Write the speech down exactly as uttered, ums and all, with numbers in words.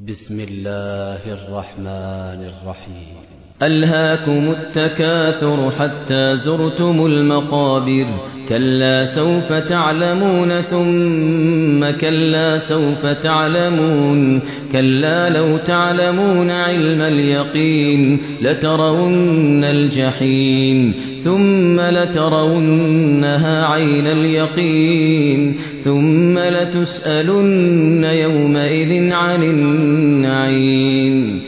بسم الله الرحمن الرحيم. ألهاكم التكاثر حتى زرتم المقابر. كلا سوف تعلمون ثم كلا سوف تعلمون. كلا لو تعلمون علم اليقين لترون الجحيم ثم لترونها عين اليقين ثم لتسألن يومئذ عن النعيم.